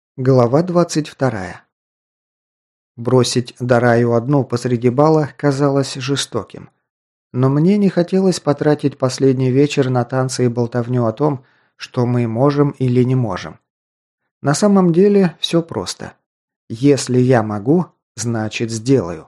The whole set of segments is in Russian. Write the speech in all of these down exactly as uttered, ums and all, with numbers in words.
Глава двадцать вторая. Бросить Дараю одну посреди бала казалось жестоким. Но мне не хотелось потратить последний вечер на танцы и болтовню о том, что мы можем или не можем. На самом деле все просто. Если я могу, значит сделаю.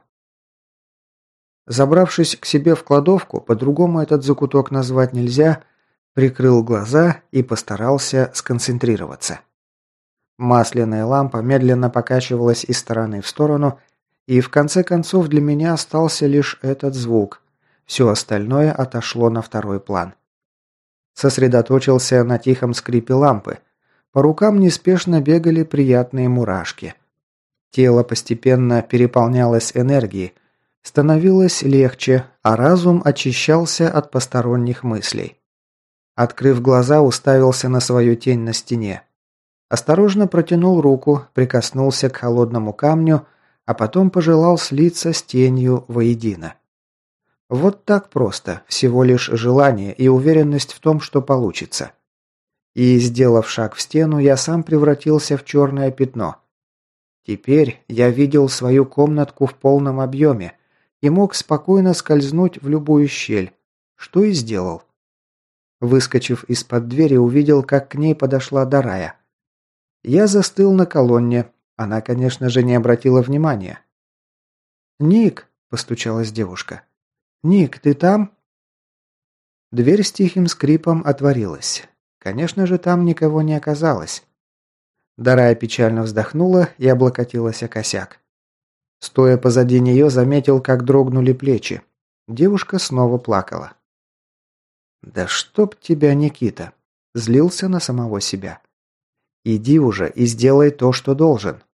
Забравшись к себе в кладовку, по-другому этот закуток назвать нельзя, прикрыл глаза и постарался сконцентрироваться. Масляная лампа медленно покачивалась из стороны в сторону, и в конце концов для меня остался лишь этот звук. Все остальное отошло на второй план. Сосредоточился на тихом скрипе лампы. По рукам неспешно бегали приятные мурашки. Тело постепенно переполнялось энергией, становилось легче, а разум очищался от посторонних мыслей. Открыв глаза, уставился на свою тень на стене. Осторожно протянул руку, прикоснулся к холодному камню, а потом пожелал слиться с тенью воедино. Вот так просто, всего лишь желание и уверенность в том, что получится. И, сделав шаг в стену, я сам превратился в черное пятно. Теперь я видел свою комнатку в полном объеме и мог спокойно скользнуть в любую щель, что и сделал. Выскочив из-под двери, увидел, как к ней подошла Дарая. Я застыл на колонне. Она, конечно же, не обратила внимания. «Ник!» – постучалась девушка. «Ник, ты там?» Дверь с тихим скрипом отворилась. Конечно же, там никого не оказалось. Дарая печально вздохнула и облокотилась о косяк. Стоя позади нее, заметил, как дрогнули плечи. Девушка снова плакала. «Да чтоб тебя, Никита!» – злился на самого себя. «Иди уже и сделай то, что должен».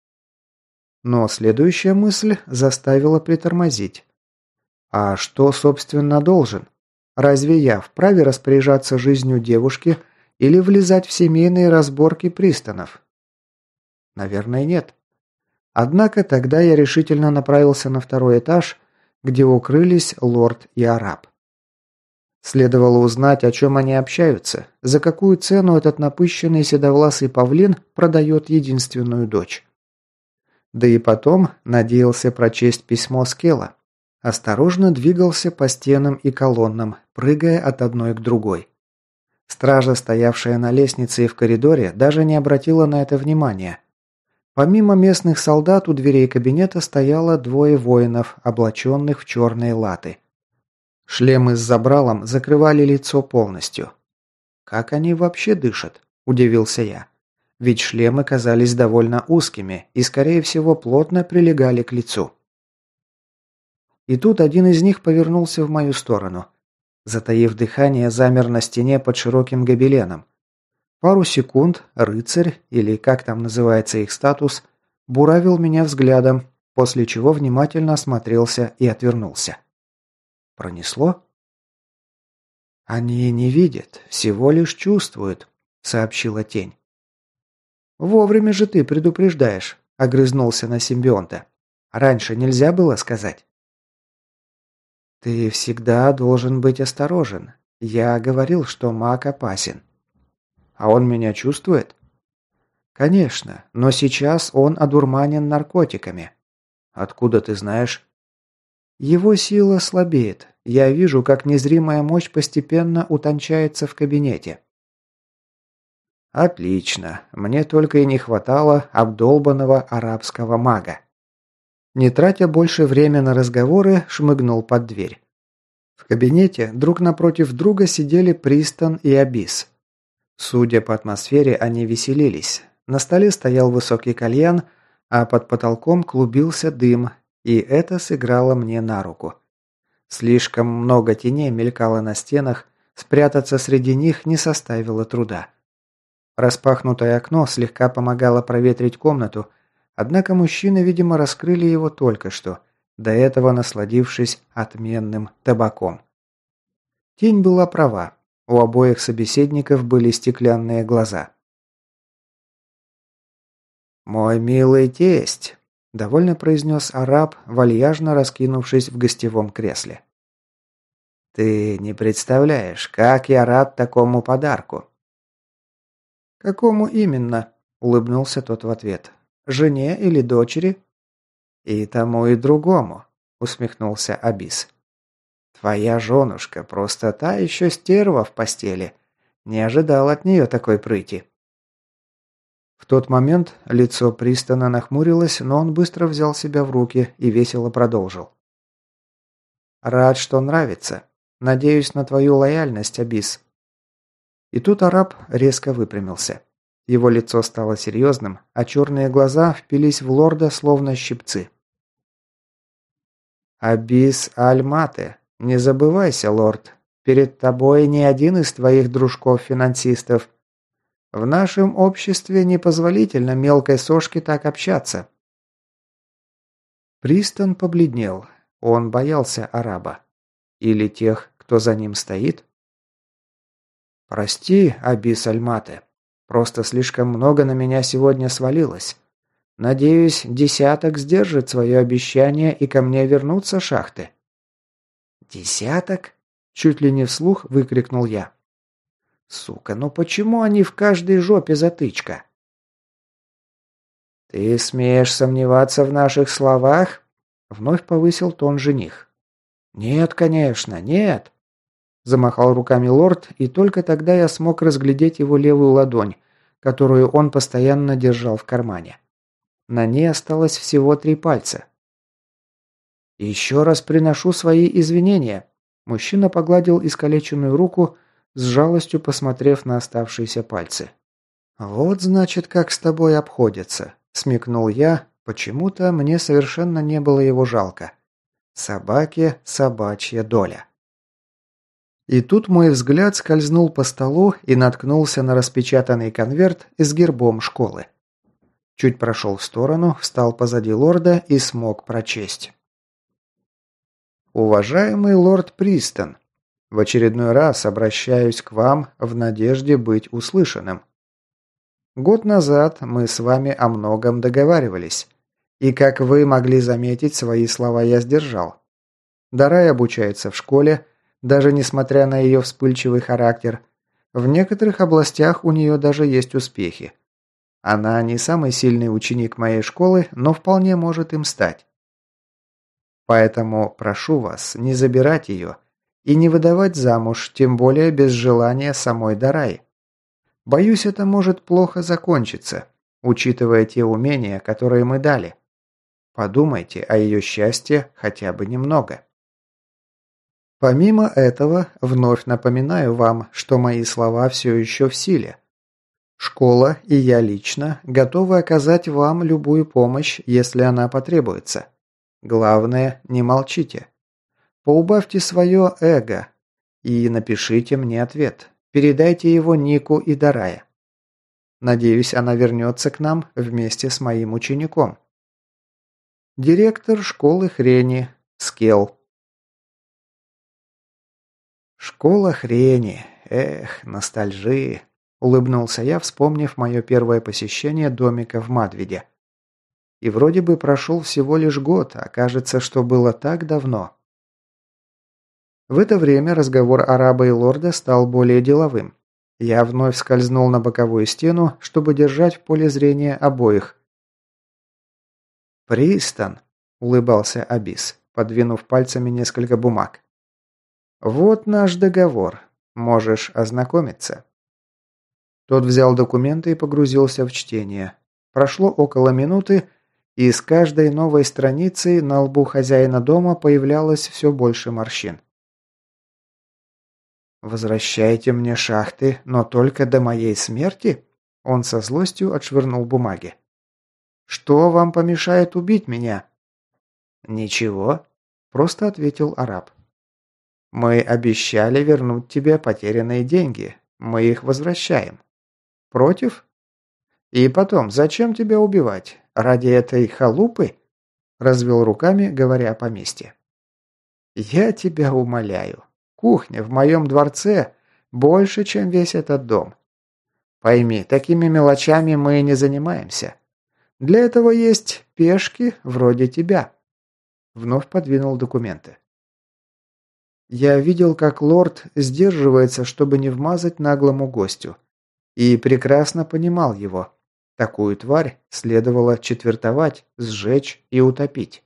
Но следующая мысль заставила притормозить. А что, собственно, должен? Разве я вправе распоряжаться жизнью девушки или влезать в семейные разборки пристанов? Наверное, нет. Однако тогда я решительно направился на второй этаж, где укрылись лорд и араб. Следовало узнать, о чем они общаются, за какую цену этот напыщенный седовласый павлин продает единственную дочь. Да и потом надеялся прочесть письмо Скелла. Осторожно двигался по стенам и колоннам, прыгая от одной к другой. Стража, стоявшая на лестнице и в коридоре, даже не обратила на это внимания. Помимо местных солдат у дверей кабинета стояло двое воинов, облаченных в черные латы. Шлемы с забралом закрывали лицо полностью. «Как они вообще дышат?» – удивился я. Ведь шлемы казались довольно узкими и, скорее всего, плотно прилегали к лицу. И тут один из них повернулся в мою сторону. Затаив дыхание, замер на стене под широким гобеленом. Пару секунд рыцарь, или как там называется их статус, буравил меня взглядом, после чего внимательно осмотрелся и отвернулся. Пронесло? «Они не видят, всего лишь чувствуют», — сообщила тень. «Вовремя же ты предупреждаешь», — огрызнулся на симбионта. «Раньше нельзя было сказать». «Ты всегда должен быть осторожен. Я говорил, что маг опасен». «А он меня чувствует?» «Конечно, но сейчас он одурманен наркотиками». «Откуда ты знаешь?» «Его сила слабеет. Я вижу, как незримая мощь постепенно утончается в кабинете». «Отлично. Мне только и не хватало обдолбанного арабского мага». Не тратя больше времени на разговоры, шмыгнул под дверь. В кабинете друг напротив друга сидели Пристан и Абис. Судя по атмосфере, они веселились. На столе стоял высокий кальян, а под потолком клубился дым, и это сыграло мне на руку. Слишком много теней мелькало на стенах, спрятаться среди них не составило труда. Распахнутое окно слегка помогало проветрить комнату, однако мужчины, видимо, раскрыли его только что, до этого насладившись отменным табаком. Тень была права. У обоих собеседников были стеклянные глаза. «Мой милый тесть», – довольно произнес араб, вальяжно раскинувшись в гостевом кресле. «Ты не представляешь, как я рад такому подарку». «Какому именно?» – улыбнулся тот в ответ. «Жене или дочери?» «И тому, и другому», – усмехнулся Абис. «Твоя женушка просто та еще стерва в постели. Не ожидал от нее такой прыти». В тот момент лицо Пристона нахмурилось, но он быстро взял себя в руки и весело продолжил. «Рад, что нравится. Надеюсь на твою лояльность, Абис». И тут араб резко выпрямился. Его лицо стало серьезным, а черные глаза впились в лорда, словно щипцы. «Абис Аль-Мате, не забывайся, лорд. Перед тобой ни один из твоих дружков-финансистов. В нашем обществе непозволительно мелкой сошке так общаться». Пристон побледнел. Он боялся араба. Или тех, кто за ним стоит? «Прости, Абис Аль-Мате. Просто слишком много на меня сегодня свалилось. Надеюсь, десяток сдержит свое обещание и ко мне вернутся шахты». «Десяток?» – чуть ли не вслух выкрикнул я. «Сука, ну почему они в каждой жопе затычка?» «Ты смеешь сомневаться в наших словах?» – вновь повысил тон жених. «Нет, конечно, нет!» – замахал руками лорд, и только тогда я смог разглядеть его левую ладонь, которую он постоянно держал в кармане. На ней осталось всего три пальца. «Еще раз приношу свои извинения!» – мужчина погладил искалеченную руку, с жалостью посмотрев на оставшиеся пальцы. «Вот, значит, как с тобой обходятся», – смекнул я, почему-то мне совершенно не было его жалко. Собаке собачья доля. И тут мой взгляд скользнул по столу и наткнулся на распечатанный конверт с гербом школы. Чуть прошел в сторону, встал позади лорда и смог прочесть. «Уважаемый лорд Пристон, в очередной раз обращаюсь к вам в надежде быть услышанным. Год назад мы с вами о многом договаривались, и, как вы могли заметить, свои слова я сдержал. Дарай обучается в школе, даже несмотря на ее вспыльчивый характер. В некоторых областях у нее даже есть успехи. Она не самый сильный ученик моей школы, но вполне может им стать. Поэтому прошу вас не забирать ее и не выдавать замуж, тем более без желания самой Дарай. Боюсь, это может плохо закончиться, учитывая те умения, которые мы дали. Подумайте о ее счастье хотя бы немного. Помимо этого, вновь напоминаю вам, что мои слова все еще в силе. Школа и я лично готовы оказать вам любую помощь, если она потребуется. Главное, не молчите. Поубавьте свое эго и напишите мне ответ. Передайте его Нику и Дарая. Надеюсь, она вернется к нам вместе с моим учеником. Директор школы хрени Скел. «Школа хрени. Эх, ностальжи!» – улыбнулся я, вспомнив мое первое посещение домика в Мадвиде. И вроде бы прошел всего лишь год, а кажется, что было так давно. В это время разговор араба и лорда стал более деловым. Я вновь скользнул на боковую стену, чтобы держать в поле зрения обоих. «Пристон», – улыбался Абис, подвинув пальцами несколько бумаг. «Вот наш договор. Можешь ознакомиться». Тот взял документы и погрузился в чтение. Прошло около минуты, и с каждой новой страницей на лбу хозяина дома появлялось все больше морщин. «Возвращайте мне шахты, но только до моей смерти?» Он со злостью отшвырнул бумаги. «Что вам помешает убить меня?» «Ничего», – просто ответил араб. «Мы обещали вернуть тебе потерянные деньги. Мы их возвращаем. Против? И потом, зачем тебя убивать? Ради этой халупы?» Развел руками, говоря о поместье. «Я тебя умоляю. Кухня в моем дворце больше, чем весь этот дом. Пойми, такими мелочами мы не занимаемся. Для этого есть пешки вроде тебя». Вновь подвинул документы. Я видел, как лорд сдерживается, чтобы не вмазать наглому гостю. И прекрасно понимал его. Такую тварь следовало четвертовать, сжечь и утопить.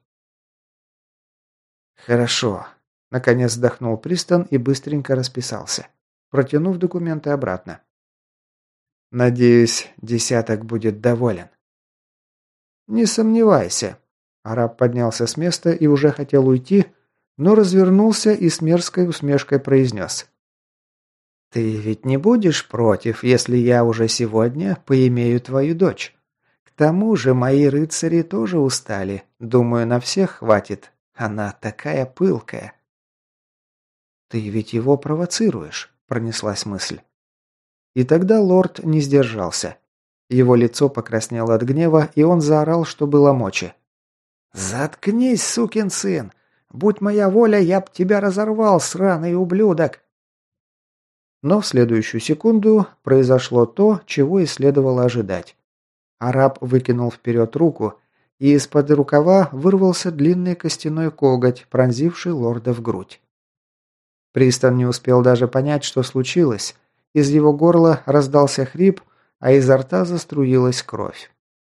«Хорошо», – наконец вздохнул Пристон и быстренько расписался, протянув документы обратно. «Надеюсь, десяток будет доволен». «Не сомневайся». Араб поднялся с места и уже хотел уйти, но развернулся и с мерзкой усмешкой произнес. «Ты ведь не будешь против, если я уже сегодня поимею твою дочь? К тому же мои рыцари тоже устали. Думаю, на всех хватит. Она такая пылкая». «Ты ведь его провоцируешь», – пронеслась мысль. И тогда лорд не сдержался. Его лицо покраснело от гнева, и он заорал, что было мочи. «Заткнись, сукин сын! Будь моя воля, я б тебя разорвал, сраный ублюдок!» Но в следующую секунду произошло то, чего и следовало ожидать. Араб выкинул вперед руку, и из-под рукава вырвался длинный костяной коготь, пронзивший лорда в грудь. Пристон не успел даже понять, что случилось. Из его горла раздался хрип, а изо рта заструилась кровь.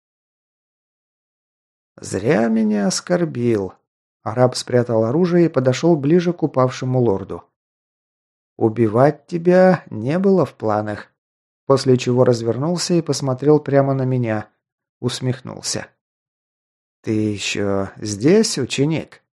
«Зря меня оскорбил». Араб спрятал оружие и подошел ближе к упавшему лорду. «Убивать тебя не было в планах», после чего развернулся и посмотрел прямо на меня. Усмехнулся. «Ты еще здесь, ученик?»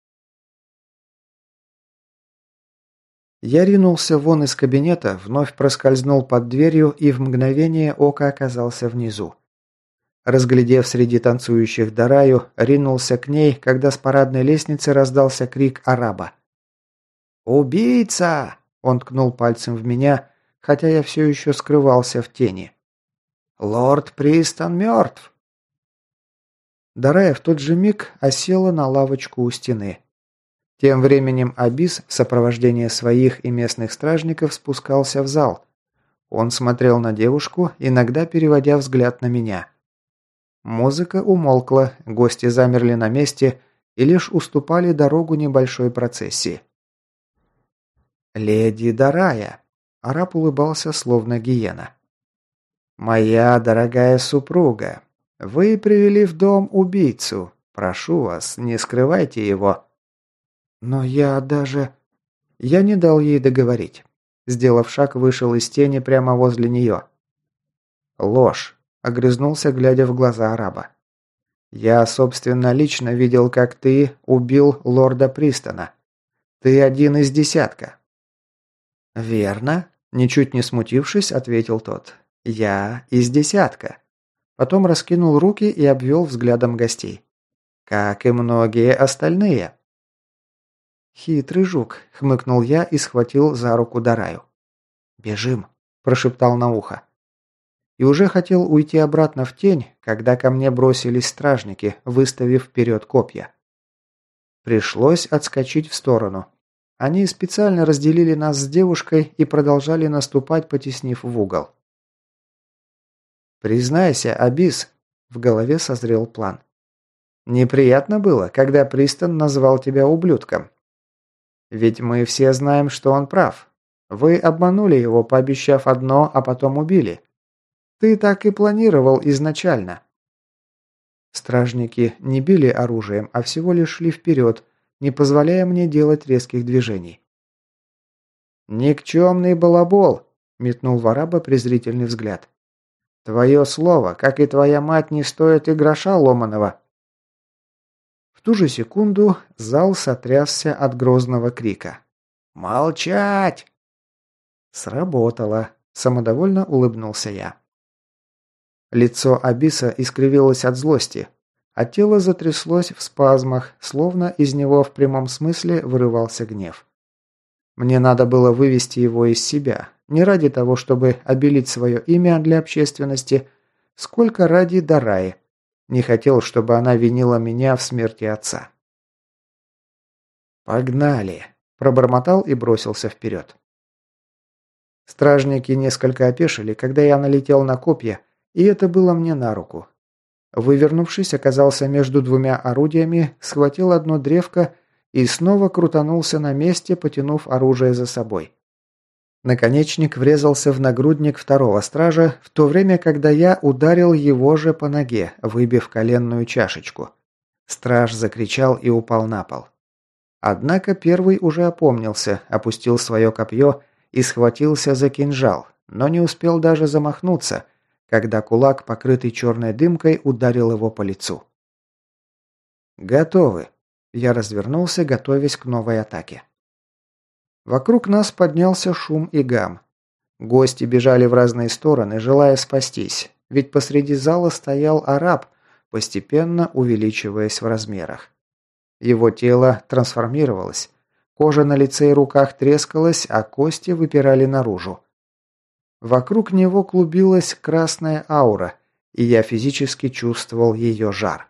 Я ринулся вон из кабинета, вновь проскользнул под дверью и в мгновение ока оказался внизу. Разглядев среди танцующих Дараю, ринулся к ней, когда с парадной лестницы раздался крик араба. «Убийца!» – он ткнул пальцем в меня, хотя я все еще скрывался в тени. «Лорд Пристон мертв!» Дарая в тот же миг осела на лавочку у стены. Тем временем Абис в сопровождении своих и местных стражников спускался в зал. Он смотрел на девушку, иногда переводя взгляд на меня. Музыка умолкла, гости замерли на месте и лишь уступали дорогу небольшой процессии. «Леди Дарая!» – араб улыбался, словно гиена. «Моя дорогая супруга, вы привели в дом убийцу. Прошу вас, не скрывайте его». «Но я даже...» Я не дал ей договорить. Сделав шаг, вышел из тени прямо возле нее. «Ложь», – огрызнулся, глядя в глаза араба. «Я, собственно, лично видел, как ты убил лорда Пристона. Ты один из десятка». «Верно», – ничуть не смутившись, ответил тот. «Я из десятка». Потом раскинул руки и обвел взглядом гостей. «Как и многие остальные». «Хитрый жук», – хмыкнул я и схватил за руку Дараю. «Бежим», – прошептал на ухо. И уже хотел уйти обратно в тень, когда ко мне бросились стражники, выставив вперед копья. Пришлось отскочить в сторону. Они специально разделили нас с девушкой и продолжали наступать, потеснив в угол. «Признайся, Абис», – в голове созрел план. «Неприятно было, когда Пристон назвал тебя ублюдком. Ведь мы все знаем, что он прав. Вы обманули его, пообещав одно, а потом убили. Ты так и планировал изначально». Стражники не били оружием, а всего лишь шли вперед, не позволяя мне делать резких движений. «Никчемный балабол!» – метнул в араба презрительный взгляд. «Твое слово, как и твоя мать, не стоит и гроша ломаного». В ту же секунду зал сотрясся от грозного крика. «Молчать!» Сработало. Самодовольно улыбнулся я. Лицо Абиса искривилось от злости, а тело затряслось в спазмах, словно из него в прямом смысле вырывался гнев. Мне надо было вывести его из себя, не ради того, чтобы обелить свое имя для общественности, сколько ради Дараи. Не хотел, чтобы она винила меня в смерти отца. «Погнали!» – пробормотал и бросился вперед. Стражники несколько опешили, когда я налетел на копья, и это было мне на руку. Вывернувшись, оказался между двумя орудиями, схватил одно древко и снова крутанулся на месте, потянув оружие за собой. Наконечник врезался в нагрудник второго стража, в то время, когда я ударил его же по ноге, выбив коленную чашечку. Страж закричал и упал на пол. Однако первый уже опомнился, опустил свое копье и схватился за кинжал, но не успел даже замахнуться, когда кулак, покрытый черной дымкой, ударил его по лицу. «Готовы!» Я развернулся, готовясь к новой атаке. Вокруг нас поднялся шум и гам. Гости бежали в разные стороны, желая спастись, ведь посреди зала стоял араб, постепенно увеличиваясь в размерах. Его тело трансформировалось. Кожа на лице и руках трескалась, а кости выпирали наружу. Вокруг него клубилась красная аура, и я физически чувствовал ее жар.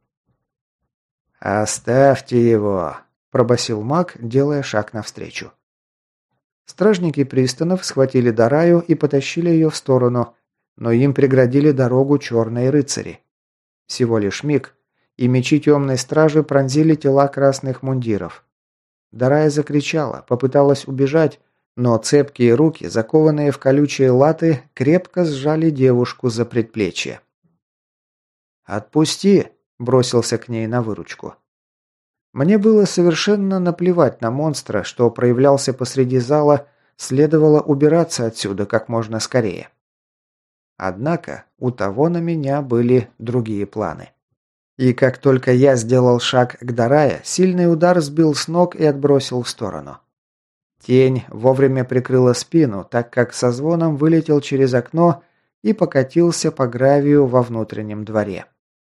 «Оставьте его!» – пробасил маг, делая шаг навстречу. Стражники пристанов схватили Дараю и потащили ее в сторону, но им преградили дорогу черные рыцари. Всего лишь миг, и мечи темной стражи пронзили тела красных мундиров. Дарая закричала, попыталась убежать, но цепкие руки, закованные в колючие латы, крепко сжали девушку за предплечье. «Отпусти!» – бросился к ней на выручку. Мне было совершенно наплевать на монстра, что проявлялся посреди зала, следовало убираться отсюда как можно скорее. Однако у того на меня были другие планы. И как только я сделал шаг к Дарае, сильный удар сбил с ног и отбросил в сторону. Тень вовремя прикрыла спину, так как со звоном вылетел через окно и покатился по гравию во внутреннем дворе.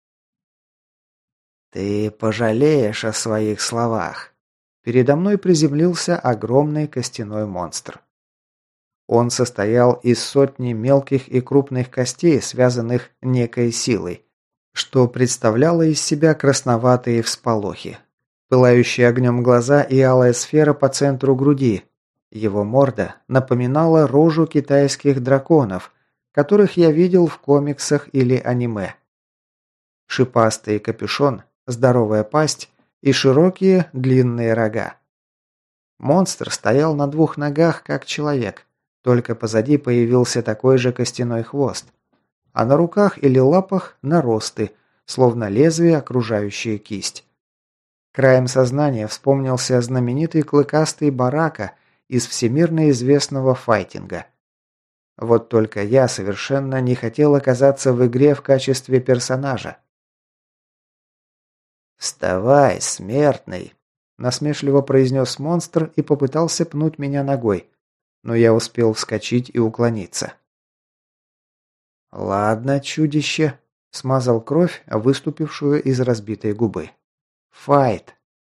«Ты пожалеешь о своих словах!» Передо мной приземлился огромный костяной монстр. Он состоял из сотни мелких и крупных костей, связанных некой силой, что представляло из себя красноватые всполохи. Пылающие огнем глаза и алая сфера по центру груди. Его морда напоминала рожу китайских драконов, которых я видел в комиксах или аниме. Шипастый капюшон, здоровая пасть и широкие длинные рога. Монстр стоял на двух ногах, как человек, только позади появился такой же костяной хвост, а на руках или лапах наросты, словно лезвие, окружающее кисть. Краем сознания вспомнился знаменитый клыкастый барака из всемирно известного файтинга. Вот только я совершенно не хотел оказаться в игре в качестве персонажа. «Вставай, смертный!» – насмешливо произнес монстр и попытался пнуть меня ногой, но я успел вскочить и уклониться. «Ладно, чудище», – смазал кровь, выступившую из разбитой губы. «Файт!»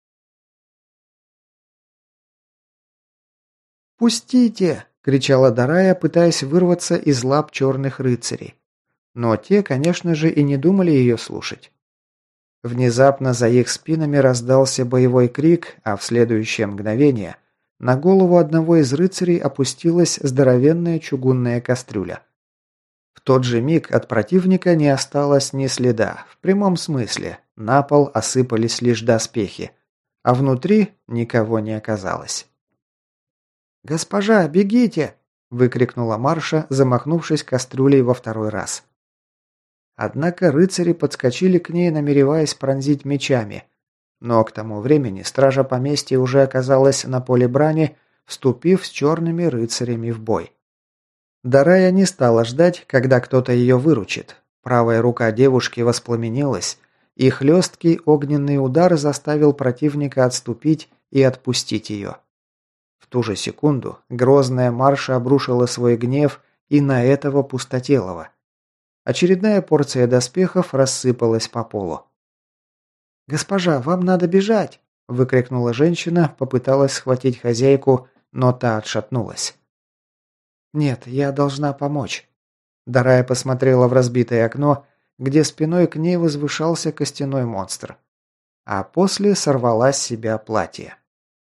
«Пустите!» – кричала Дарая, пытаясь вырваться из лап черных рыцарей. Но те, конечно же, и не думали ее слушать. Внезапно за их спинами раздался боевой крик, а в следующее мгновение на голову одного из рыцарей опустилась здоровенная чугунная кастрюля. В тот же миг от противника не осталось ни следа, в прямом смысле, на пол осыпались лишь доспехи, а внутри никого не оказалось. «Госпожа, бегите!» – выкрикнула Марша, замахнувшись кастрюлей во второй раз. Однако рыцари подскочили к ней, намереваясь пронзить мечами. Но к тому времени стража поместья уже оказалась на поле брани, вступив с черными рыцарями в бой. Дарая не стала ждать, когда кто-то ее выручит. Правая рука девушки воспламенилась, и хлесткий огненный удар заставил противника отступить и отпустить ее. В ту же секунду грозная Марша обрушила свой гнев и на этого пустотелого. Очередная порция доспехов рассыпалась по полу. «Госпожа, вам надо бежать!» – выкрикнула женщина, попыталась схватить хозяйку, но та отшатнулась. «Нет, я должна помочь». Дарая посмотрела в разбитое окно, где спиной к ней возвышался костяной монстр. А после сорвала с себя платье.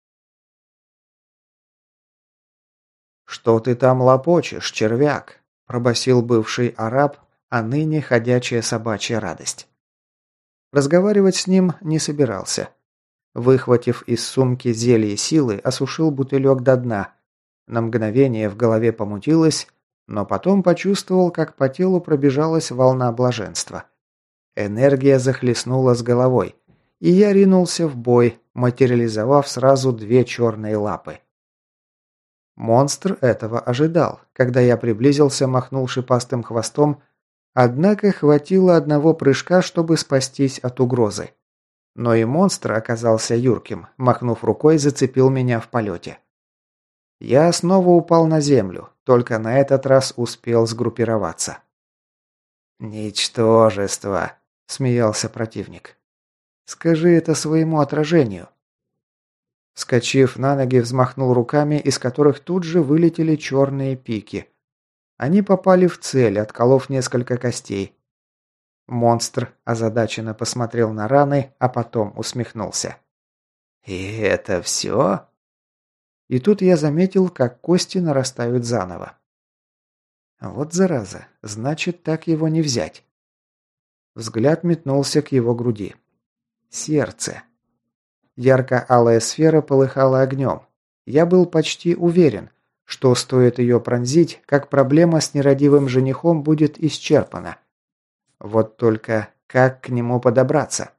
«Что ты там лопочешь, червяк?» – пробасил бывший араб, а ныне ходячая собачья радость. Разговаривать с ним не собирался. Выхватив из сумки зелье силы, осушил бутылек до дна. На мгновение в голове помутилось, но потом почувствовал, как по телу пробежалась волна блаженства. Энергия захлестнула с головой, и я ринулся в бой, материализовав сразу две черные лапы. Монстр этого ожидал. Когда я приблизился, махнул шипастым хвостом, однако хватило одного прыжка, чтобы спастись от угрозы. Но и монстр оказался юрким, махнув рукой, зацепил меня в полете. Я снова упал на землю, только на этот раз успел сгруппироваться. «Ничтожество!» – смеялся противник. «Скажи это своему отражению». Вскочив на ноги, взмахнул руками, из которых тут же вылетели черные пики. Они попали в цель, отколов несколько костей. Монстр озадаченно посмотрел на раны, а потом усмехнулся. «И это все?» И тут я заметил, как кости нарастают заново. Вот зараза, значит, так его не взять. Взгляд метнулся к его груди. Сердце. Ярко-алая сфера полыхала огнем. Я был почти уверен, что стоит ее пронзить, как проблема с нерадивым женихом будет исчерпана. Вот только как к нему подобраться?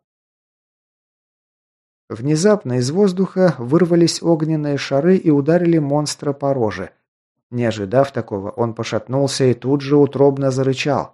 Внезапно из воздуха вырвались огненные шары и ударили монстра по роже. Не ожидав такого, он пошатнулся и тут же утробно зарычал.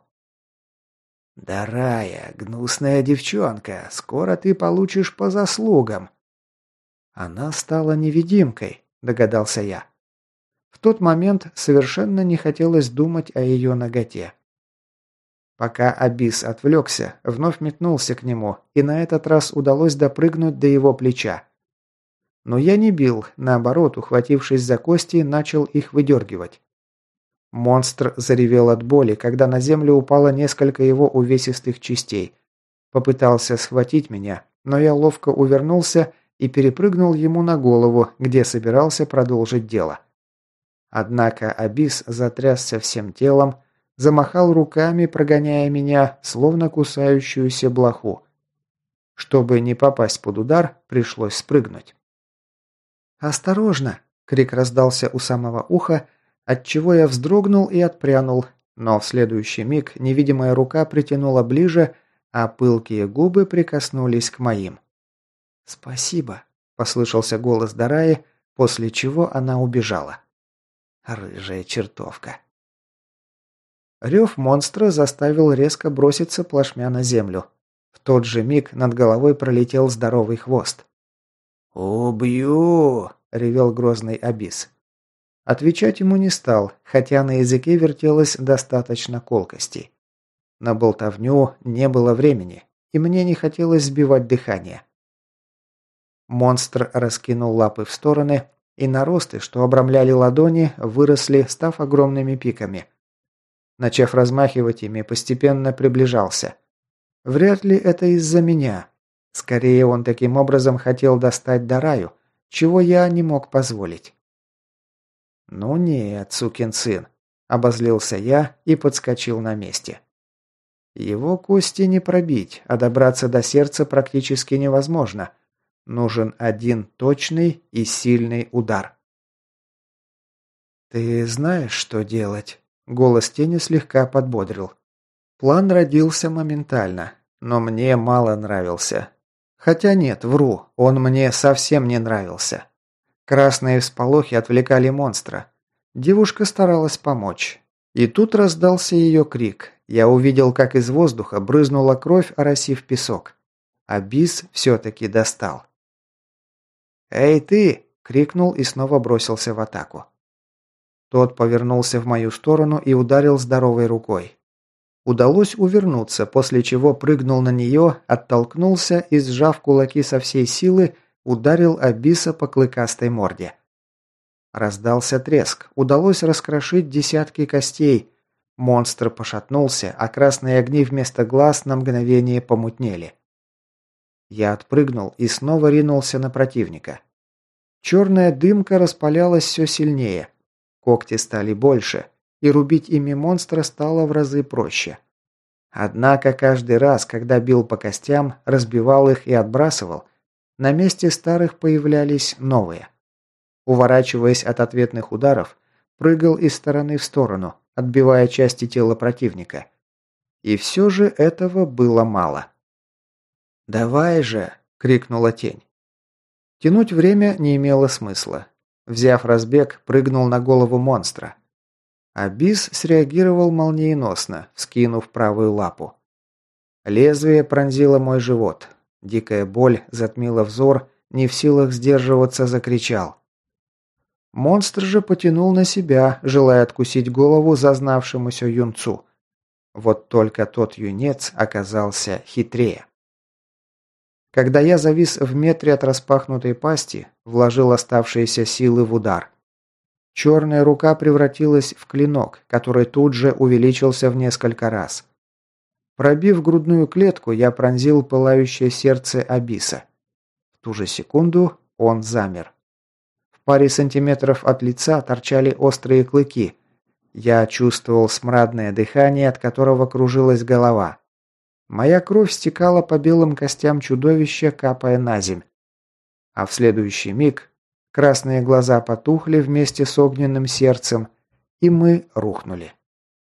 «Дарая, гнусная девчонка, скоро ты получишь по заслугам». Она стала невидимкой, догадался я. В тот момент совершенно не хотелось думать о ее наготе. Пока Абис отвлекся, вновь метнулся к нему, и на этот раз удалось допрыгнуть до его плеча. Но я не бил, наоборот, ухватившись за кости, начал их выдергивать. Монстр заревел от боли, когда на землю упало несколько его увесистых частей. Попытался схватить меня, но я ловко увернулся и перепрыгнул ему на голову, где собирался продолжить дело. Однако Абис затрясся всем телом, замахал руками, прогоняя меня, словно кусающуюся блоху. Чтобы не попасть под удар, пришлось спрыгнуть. «Осторожно!» – крик раздался у самого уха, отчего я вздрогнул и отпрянул, но в следующий миг невидимая рука притянула ближе, а пылкие губы прикоснулись к моим. «Спасибо», – послышался голос Дараи, после чего она убежала. Рыжая чертовка. Рев монстра заставил резко броситься плашмя на землю. В тот же миг над головой пролетел здоровый хвост. «Убью!» – ревел грозный Абис. Отвечать ему не стал, хотя на языке вертелось достаточно колкостей. На болтовню не было времени, и мне не хотелось сбивать дыхание. Монстр раскинул лапы в стороны, и наросты, что обрамляли ладони, выросли, став огромными пиками. Начав размахивать ими, постепенно приближался. Вряд ли это из-за меня. Скорее, он таким образом хотел достать Дараю, чего я не мог позволить. «Ну нет, сукин сын», – обозлился я и подскочил на месте. Его кости не пробить, а добраться до сердца практически невозможно. Нужен один точный и сильный удар. «Ты знаешь, что делать?» – голос тени слегка подбодрил. План родился моментально, но мне мало нравился. Хотя нет, вру, он мне совсем не нравился. Красные всполохи отвлекали монстра. Девушка старалась помочь. И тут раздался ее крик. Я увидел, как из воздуха брызнула кровь, оросив песок. Абис все-таки достал. «Эй ты!» – крикнул и снова бросился в атаку. Тот повернулся в мою сторону и ударил здоровой рукой. Удалось увернуться, после чего прыгнул на нее, оттолкнулся и, сжав кулаки со всей силы, ударил Абиса по клыкастой морде. Раздался треск, удалось раскрошить десятки костей. Монстр пошатнулся, а красные огни вместо глаз на мгновение помутнели. Я отпрыгнул и снова ринулся на противника. Черная дымка распалялась все сильнее. Когти стали больше, и рубить ими монстра стало в разы проще. Однако каждый раз, когда бил по костям, разбивал их и отбрасывал, на месте старых появлялись новые. Уворачиваясь от ответных ударов, прыгал из стороны в сторону, отбивая части тела противника. И все же этого было мало. «Давай же!» – крикнула тень. Тянуть время не имело смысла. Взяв разбег, прыгнул на голову монстра. Абис среагировал молниеносно, вскинув правую лапу. Лезвие пронзило мой живот. Дикая боль затмила взор, не в силах сдерживаться, закричал. Монстр же потянул на себя, желая откусить голову зазнавшемуся юнцу. Вот только тот юнец оказался хитрее. Когда я завис в метре от распахнутой пасти, вложил оставшиеся силы в удар. Черная рука превратилась в клинок, который тут же увеличился в несколько раз. Пробив грудную клетку, я пронзил пылающее сердце Абиса. В ту же секунду он замер. В паре сантиметров от лица торчали острые клыки. Я чувствовал смрадное дыхание, от которого кружилась голова. Моя кровь стекала по белым костям чудовища, капая на земь. А в следующий миг красные глаза потухли вместе с огненным сердцем, и мы рухнули.